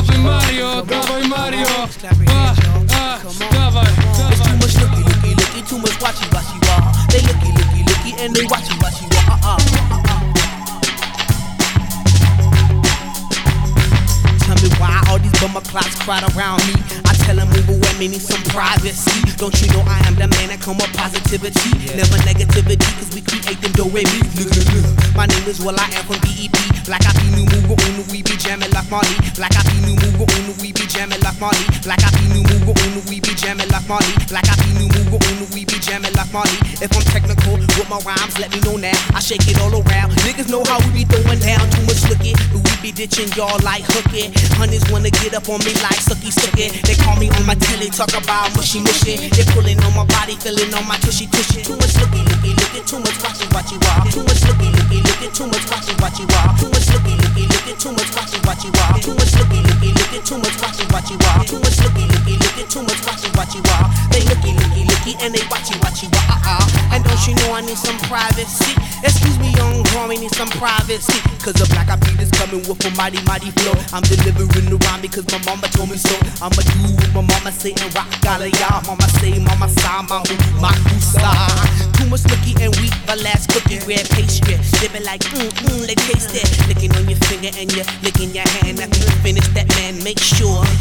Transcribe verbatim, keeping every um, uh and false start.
dawaj Mario, dawaj Mario. Ah, ah, dawaj, It's too dawaj. much looky, looky, looky, too much watchy, watchy, wah. They looky, looky, looky, and they watchy, watchy, wah. Uh, uh. Tell me why all these bummer clocks crowd around me. I tell them move away, me need some privacy. Don't you know I am the man that come with positivity, never negativity, cause we create them do re mi. Look, look, look. My name is Will I Am from B E P. Black I be new move on, we be jamming like Marley. Black I be new move on, we be jamming like Marley. Black I be new move on, we be jamming like Marley. Black I be new move on, we be jamming like Marley. If I'm technical with my rhymes, let me know now. I shake it all around. Niggas know how we be throwing down. Too much looking, but we be ditching y'all like hooking. Honeys wanna get up on me like sucky sucky. They call me on my telly, talk about mushy mushy. They pulling on my body, feeling on my tushy tushy. Too much looky looky looky, too much watchy watchy wah. Too much looky looky looky, too much watchy watchy wah. Too much looky looky looky, too much watchy watchy wah. Too much looky looky looky, too much watchy watchy wah. Too much looky looky looky, too much watchy watchy wah. They looky looky looky and they watchy watchy wah. Uh uh. And don't you know I need some privacy? Excuse me, young homie, need some privacy. Cause the Black Eyed Peas is coming with a mighty mighty flow. I'm delivering the rhyme because my mama told me so. I'ma do what my mama say and rock all of y'all. Mama say, mama sigh, mama my side. Too much looky and weak, but last cookie red pastry. They be like, mm mm, they taste it. Licking on your finger and you're licking your hand. After you finish that, man, make sure